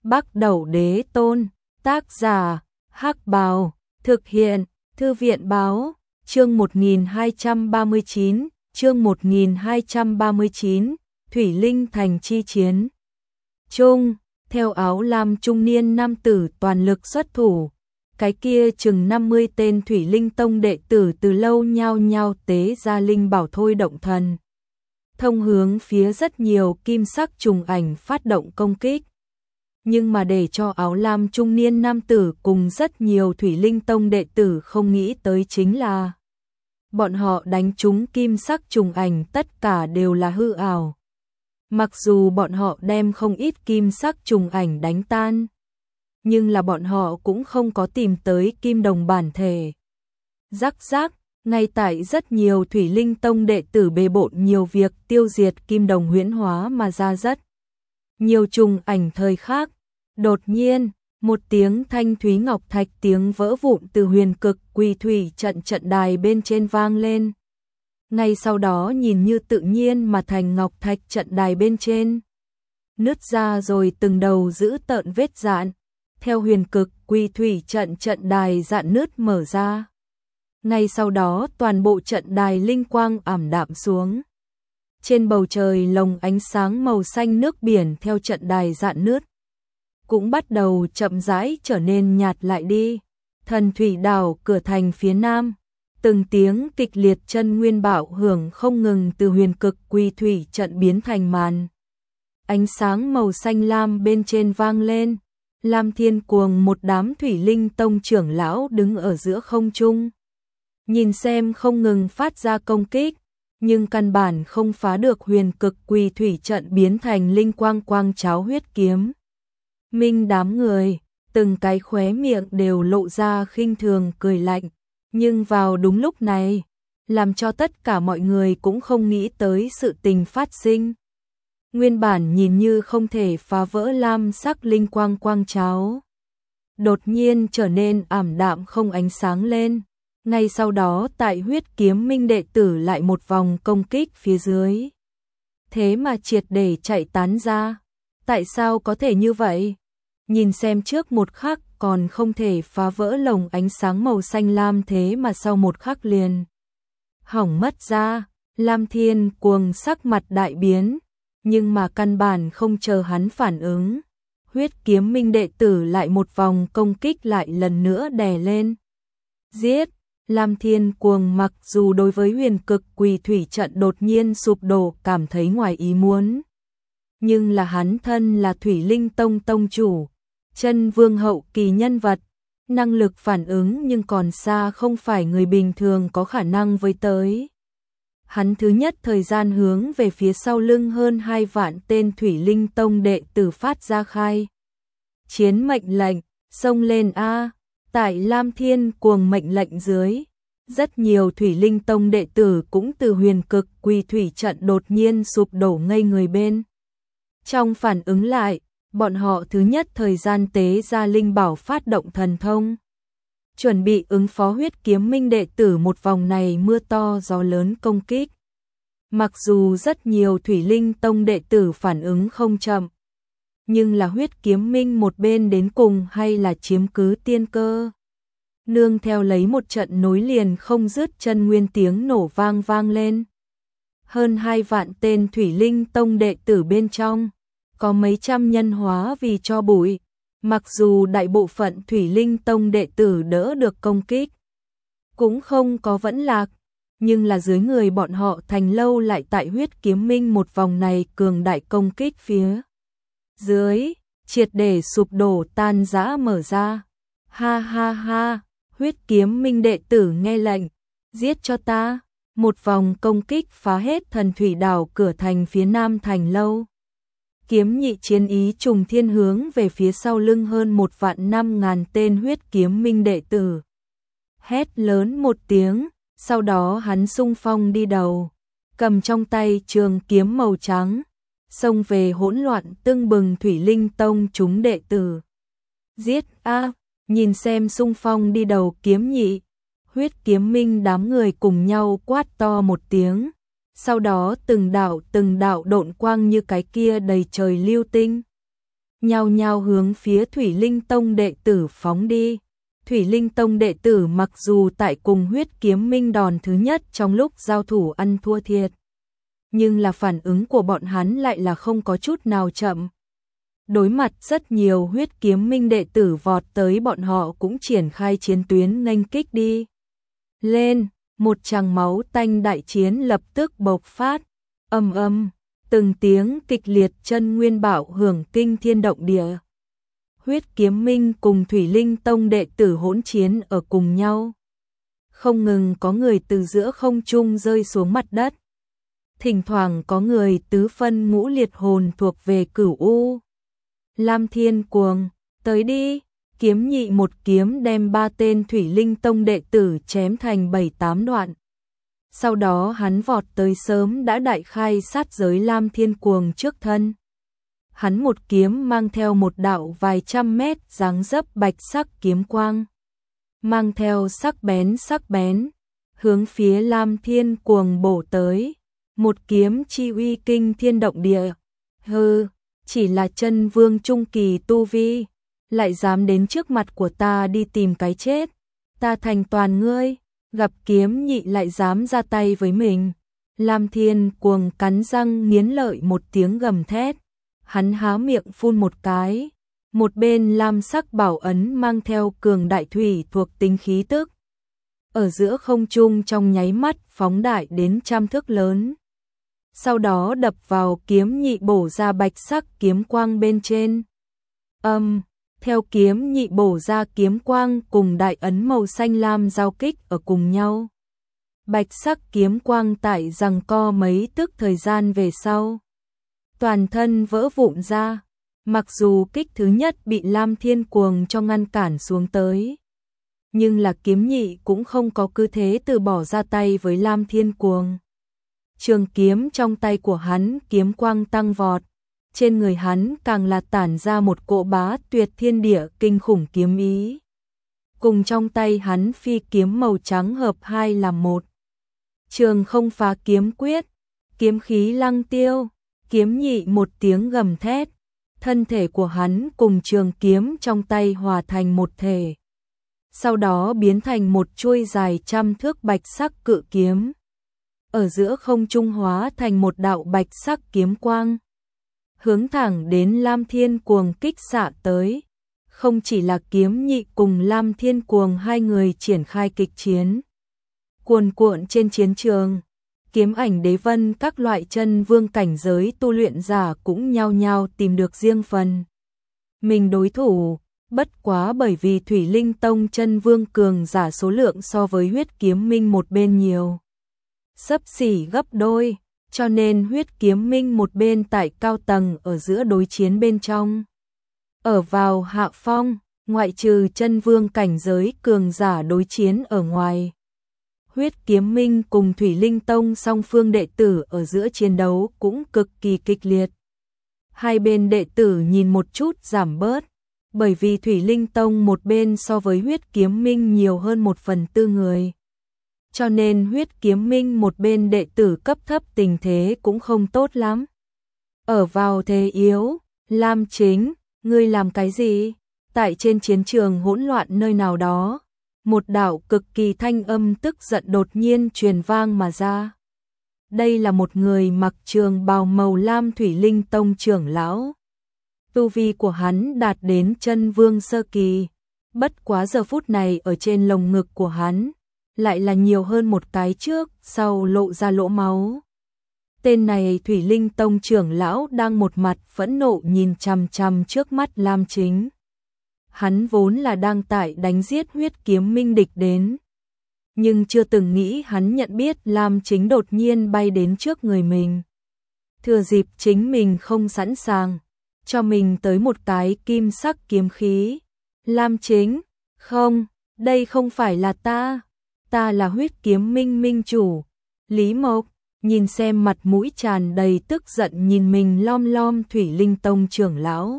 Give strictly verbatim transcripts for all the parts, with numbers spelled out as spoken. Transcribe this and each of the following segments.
Bắc Đẩu Đế Tôn, tác giả, Hắc Bào, thực hiện, Thư viện Báo, chương một nghìn hai trăm ba mươi chín, chương một nghìn hai trăm ba mươi chín, Thủy Linh Thành chi chiến. Trung, theo áo lam trung niên nam tử toàn lực xuất thủ, cái kia chừng năm mươi tên Thủy Linh Tông đệ tử từ lâu nhao nhao tế ra linh bảo thôi động thần. Thông hướng phía rất nhiều kim sắc trùng ảnh phát động công kích. Nhưng mà để cho áo lam trung niên nam tử cùng rất nhiều Thủy Linh Tông đệ tử không nghĩ tới chính là bọn họ đánh trúng kim sắc trùng ảnh tất cả đều là hư ảo. Mặc dù bọn họ đem không ít kim sắc trùng ảnh đánh tan, nhưng là bọn họ cũng không có tìm tới kim đồng bản thể. Rắc rắc, ngay tại rất nhiều Thủy Linh Tông đệ tử bề bộn nhiều việc tiêu diệt kim đồng huyễn hóa mà ra rất nhiều trùng ảnh thời khác. Đột nhiên, một tiếng thanh thúy ngọc thạch tiếng vỡ vụn từ huyền cực quỳ thủy trận trận đài bên trên vang lên. Ngay sau đó nhìn như tự nhiên mà thành ngọc thạch trận đài bên trên nứt ra rồi từng đầu giữ tợn vết dạn, theo huyền cực quỳ thủy trận trận đài dạn nứt mở ra. Ngay sau đó toàn bộ trận đài linh quang ảm đạm xuống. Trên bầu trời lồng ánh sáng màu xanh nước biển theo trận đài dạn nứt cũng bắt đầu chậm rãi trở nên nhạt lại đi. Thần thủy đảo cửa thành phía nam, từng tiếng kịch liệt chân nguyên bạo hưởng không ngừng từ huyền cực quỳ thủy trận biến thành màn ánh sáng màu xanh lam bên trên vang lên. Lam Thiên Cuồng một đám Thủy Linh Tông trưởng lão đứng ở giữa không trung, nhìn xem không ngừng phát ra công kích, nhưng căn bản không phá được huyền cực quỳ thủy trận biến thành linh quang quang cháo huyết kiếm. Minh đám người, từng cái khóe miệng đều lộ ra khinh thường cười lạnh, nhưng vào đúng lúc này, làm cho tất cả mọi người cũng không nghĩ tới sự tình phát sinh. Nguyên bản nhìn như không thể phá vỡ lam sắc linh quang quang cháo, đột nhiên trở nên ảm đạm không ánh sáng lên. Ngay sau đó tại huyết kiếm minh đệ tử lại một vòng công kích phía dưới, thế mà triệt để chạy tán ra. Tại sao có thể như vậy? Nhìn xem trước một khắc còn không thể phá vỡ lồng ánh sáng màu xanh lam, thế mà sau một khắc liền hỏng mất ra. Lam Thiên Cuồng sắc mặt đại biến, nhưng mà căn bản không chờ hắn phản ứng, huyết kiếm minh đệ tử lại một vòng công kích lại lần nữa đè lên. Giết! Lam Thiên Cuồng mặc dù đối với huyền cực quỳ thủy trận đột nhiên sụp đổ cảm thấy ngoài ý muốn, nhưng là hắn thân là Thủy Linh Tông tông chủ, chân vương hậu kỳ nhân vật, năng lực phản ứng nhưng còn xa không phải người bình thường có khả năng với tới. Hắn thứ nhất thời gian hướng về phía sau lưng hơn hai vạn tên Thủy Linh Tông đệ tử phát ra khai chiến mệnh lệnh, xông lên a. Tại Lam Thiên Cuồng mệnh lệnh dưới, rất nhiều Thủy Linh Tông đệ tử cũng từ huyền cực quỳ thủy trận đột nhiên sụp đổ ngây người bên. Trong phản ứng lại, bọn họ thứ nhất thời gian tế ra linh bảo phát động thần thông, chuẩn bị ứng phó huyết kiếm minh đệ tử một vòng này mưa to gió lớn công kích. Mặc dù rất nhiều Thủy Linh Tông đệ tử phản ứng không chậm, nhưng là huyết kiếm minh một bên đến cùng hay là chiếm cứ tiên cơ. Nương theo lấy một trận nối liền không dứt chân nguyên tiếng nổ vang vang lên. Hơn hai vạn tên Thủy Linh Tông đệ tử bên trong, có mấy trăm nhân hóa vì cho bụi. Mặc dù đại bộ phận Thủy Linh Tông đệ tử đỡ được công kích, cũng không có vẫn lạc, nhưng là dưới người bọn họ thành lâu lại tại huyết kiếm minh một vòng này cường đại công kích phía dưới, triệt để sụp đổ tan rã mở ra. Ha ha ha, huyết kiếm minh đệ tử nghe lệnh, giết cho ta. Một vòng công kích phá hết thần thủy đảo cửa thành phía nam thành lâu. Kiếm nhị chiến ý trùng thiên hướng về phía sau lưng hơn một vạn năm ngàn tên huyết kiếm minh đệ tử. Hét lớn một tiếng, sau đó hắn xung phong đi đầu, cầm trong tay trường kiếm màu trắng, xông về hỗn loạn tưng bừng Thủy Linh Tông chúng đệ tử. Giết a! Nhìn xem xung phong đi đầu kiếm nhị, huyết kiếm minh đám người cùng nhau quát to một tiếng. Sau đó từng đạo từng đạo độn quang như cái kia đầy trời lưu tinh, nhao nhao hướng phía Thủy Linh Tông đệ tử phóng đi. Thủy Linh Tông đệ tử mặc dù tại cùng Huyết Kiếm Minh đòn thứ nhất trong lúc giao thủ ăn thua thiệt, nhưng là phản ứng của bọn hắn lại là không có chút nào chậm. Đối mặt rất nhiều Huyết Kiếm Minh đệ tử vọt tới, bọn họ cũng triển khai chiến tuyến nghênh kích đi lên. Một tràng máu tanh đại chiến lập tức bộc phát, ầm ầm, từng tiếng kịch liệt chân nguyên bạo hưởng kinh thiên động địa. Huyết Kiếm Minh cùng Thủy Linh Tông đệ tử hỗn chiến ở cùng nhau. Không ngừng có người từ giữa không trung rơi xuống mặt đất. Thỉnh thoảng có người tứ phân ngũ liệt hồn thuộc về Cửu U. Lam Thiên Cuồng, tới đi, kiếm nhị một kiếm đem ba tên Thủy Linh Tông đệ tử chém thành bảy tám đoạn. Sau đó hắn vọt tới sớm đã đại khai sát giới Lam Thiên Cuồng trước thân. Hắn một kiếm mang theo một đạo vài trăm mét dáng dấp bạch sắc kiếm quang, mang theo sắc bén sắc bén, hướng phía Lam Thiên Cuồng bổ tới. Một kiếm chi uy kinh thiên động địa. Hừ, chỉ là chân vương trung kỳ tu vi, lại dám đến trước mặt của ta đi tìm cái chết. Ta thành toàn ngươi. Gặp kiếm nhị lại dám ra tay với mình, Lam Thiên Cuồng cắn răng nghiến lợi một tiếng gầm thét. Hắn há miệng phun một cái, một bên lam sắc bảo ấn mang theo cường đại thủy thuộc tính khí tức, ở giữa không trung trong nháy mắt phóng đại đến trăm thước lớn. Sau đó đập vào kiếm nhị bổ ra bạch sắc kiếm quang bên trên. Âm, theo kiếm nhị bổ ra kiếm quang cùng đại ấn màu xanh lam giao kích ở cùng nhau. Bạch sắc kiếm quang tại giằng co mấy tức thời gian về sau, toàn thân vỡ vụn ra. Mặc dù kích thứ nhất bị Lam Thiên Cuồng cho ngăn cản xuống tới, nhưng là kiếm nhị cũng không có cứ thế từ bỏ ra tay với Lam Thiên Cuồng. Trường kiếm trong tay của hắn kiếm quang tăng vọt, trên người hắn càng là tản ra một cỗ bá tuyệt thiên địa kinh khủng kiếm ý. Cùng trong tay hắn phi kiếm màu trắng hợp hai làm một. Trường không phá kiếm quyết, kiếm khí lăng tiêu, kiếm nhị một tiếng gầm thét, thân thể của hắn cùng trường kiếm trong tay hòa thành một thể. Sau đó biến thành một chuôi dài trăm thước bạch sắc cự kiếm. Ở giữa không trung hóa thành một đạo bạch sắc kiếm quang, hướng thẳng đến Lam Thiên Cuồng kích xạ tới. Không chỉ là kiếm nhị cùng Lam Thiên Cuồng hai người triển khai kịch chiến. Cuồn cuộn trên chiến trường, kiếm ảnh đế vân các loại chân vương cảnh giới tu luyện giả cũng nhao nhao tìm được riêng phần mình đối thủ. Bất quá bởi vì Thủy Linh Tông chân vương cường giả số lượng so với Huyết Kiếm Minh một bên nhiều, xấp xỉ gấp đôi, cho nên Huyết Kiếm Minh một bên tại cao tầng ở giữa đối chiến bên trong ở vào hạ phong, ngoại trừ chân vương cảnh giới cường giả đối chiến ở ngoài. Huyết Kiếm Minh cùng Thủy Linh Tông song phương đệ tử ở giữa chiến đấu cũng cực kỳ kịch liệt. Hai bên đệ tử nhìn một chút giảm bớt, bởi vì Thủy Linh Tông một bên so với Huyết Kiếm Minh nhiều hơn một phần tư người. Cho nên Huyết Kiếm Minh một bên đệ tử cấp thấp tình thế cũng không tốt lắm. Ở vào thế yếu, Lam Chính, ngươi làm cái gì? Tại trên chiến trường hỗn loạn nơi nào đó, một đạo cực kỳ thanh âm tức giận đột nhiên truyền vang mà ra. Đây là một người mặc trường bào màu lam Thủy Linh Tông trưởng lão. Tu vi của hắn đạt đến chân vương sơ kỳ, bất quá giờ phút này ở trên lồng ngực của hắn lại là nhiều hơn một cái trước sau lộ ra lỗ máu. Tên này Thủy Linh Tông trưởng lão đang một mặt phẫn nộ nhìn chằm chằm trước mắt Lam Chính. Hắn vốn là đang tại đánh giết Huyết Kiếm Minh địch đến, nhưng chưa từng nghĩ hắn nhận biết Lam Chính đột nhiên bay đến trước người mình. Thừa dịp chính mình không sẵn sàng, cho mình tới một cái kim sắc kiếm khí. Lam Chính, không, đây không phải là ta, ta là Huyết Kiếm Minh minh chủ. Lý Mộc, nhìn xem mặt mũi tràn đầy tức giận nhìn mình lom lom Thủy Linh Tông trưởng lão.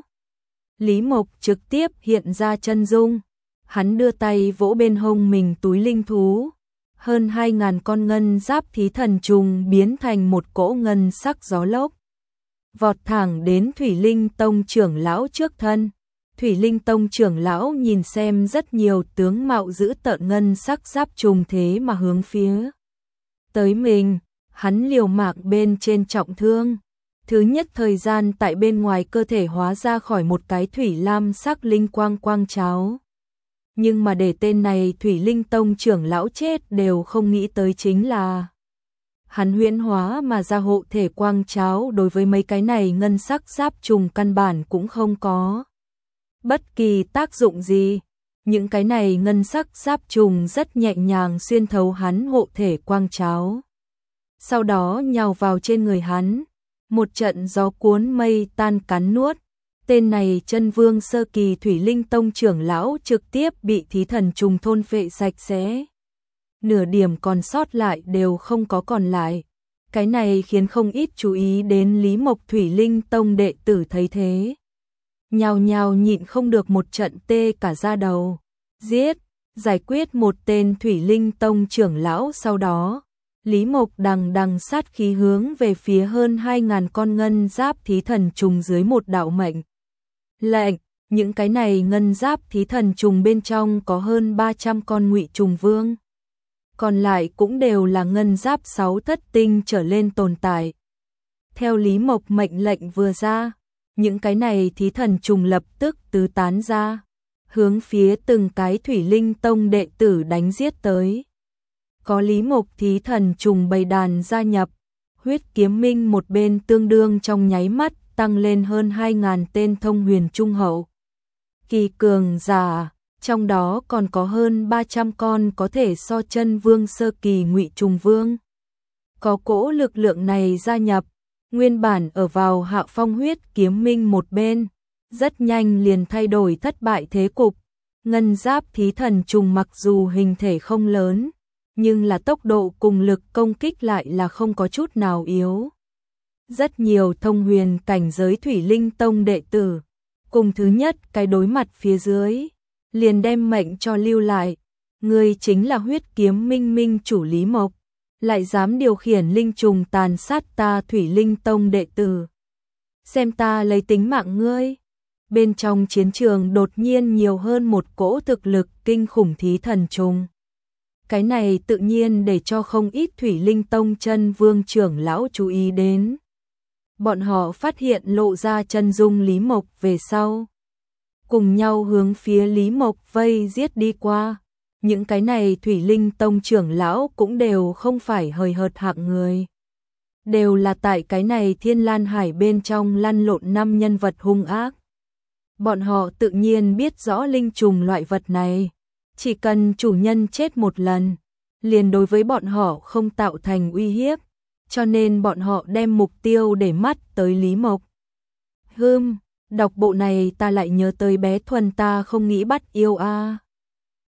Lý Mộc trực tiếp hiện ra chân dung, hắn đưa tay vỗ bên hông mình túi linh thú, hơn hai ngàn con ngân giáp thí thần trùng biến thành một cỗ ngân sắc gió lốc, vọt thẳng đến Thủy Linh Tông trưởng lão trước thân. Thủy Linh Tông trưởng lão nhìn xem rất nhiều tướng mạo dữ tợn ngân sắc giáp trùng thế mà hướng phía tới mình, hắn liều mạng bên trên trọng thương. Thứ nhất thời gian tại bên ngoài cơ thể hóa ra khỏi một cái thủy lam sắc linh quang quang cháo. Nhưng mà để tên này Thủy Linh Tông trưởng lão chết đều không nghĩ tới chính là hắn huyễn hóa mà ra hộ thể quang cháo đối với mấy cái này ngân sắc giáp trùng căn bản cũng không có bất kỳ tác dụng gì. Những cái này ngân sắc giáp trùng rất nhẹ nhàng xuyên thấu hắn hộ thể quang cháo. Sau đó nhào vào trên người hắn, một trận gió cuốn mây tan cắn nuốt. Tên này chân vương sơ kỳ Thủy Linh Tông trưởng lão trực tiếp bị thí thần trùng thôn phệ sạch sẽ. Nửa điểm còn sót lại đều không có còn lại. Cái này khiến không ít chú ý đến Lý Mộc Thủy Linh Tông đệ tử thấy thế. Nhào nhào nhịn không được một trận tê cả da đầu. Giết, giải quyết một tên Thủy Linh Tông trưởng lão sau đó. Lý Mộc đằng đằng sát khí hướng về phía hơn hai ngàn con ngân giáp thí thần trùng dưới một đạo mệnh lệnh. Những cái này ngân giáp thí thần trùng bên trong có hơn ba trăm con ngụy trùng vương. Còn lại cũng đều là ngân giáp sáu thất tinh trở lên tồn tại. Theo Lý Mộc mệnh lệnh vừa ra, những cái này thí thần trùng lập tức tứ tán ra, hướng phía từng cái Thủy Linh Tông đệ tử đánh giết tới. Có Lý Mộc thí thần trùng bầy đàn gia nhập, huyết kiếm minh một bên tương đương trong nháy mắt tăng lên hơn hai ngàn tên thông huyền trung hậu kỳ cường giả, trong đó còn có hơn ba trăm con có thể so chân vương sơ kỳ ngụy trùng vương. Có cỗ lực lượng này gia nhập, nguyên bản ở vào hạ phong huyết kiếm minh một bên, rất nhanh liền thay đổi thất bại thế cục. Ngân giáp thí thần trùng mặc dù hình thể không lớn, nhưng là tốc độ cùng lực công kích lại là không có chút nào yếu. Rất nhiều thông huyền cảnh giới Thủy Linh Tông đệ tử, cùng thứ nhất cái đối mặt phía dưới, liền đem mệnh cho lưu lại. Người chính là huyết kiếm minh minh chủ Lý Mộc, lại dám điều khiển linh trùng tàn sát ta Thủy Linh Tông đệ tử. Xem ta lấy tính mạng ngươi. Bên trong chiến trường đột nhiên nhiều hơn một cỗ thực lực kinh khủng thí thần trùng. Cái này tự nhiên để cho không ít Thủy Linh Tông chân vương trưởng lão chú ý đến. Bọn họ phát hiện lộ ra chân dung Lý Mộc về sau, cùng nhau hướng phía Lý Mộc vây giết đi qua. Những cái này Thủy Linh Tông trưởng lão cũng đều không phải hời hợt hạng người. Đều là tại cái này Thiên Lan Hải bên trong lăn lộn năm nhân vật hung ác. Bọn họ tự nhiên biết rõ linh trùng loại vật này, chỉ cần chủ nhân chết một lần, liền đối với bọn họ không tạo thành uy hiếp, cho nên bọn họ đem mục tiêu để mắt tới Lý Mộc. Hừm, đọc bộ này ta lại nhớ tới bé Thuần ta không nghĩ bắt yêu a. À.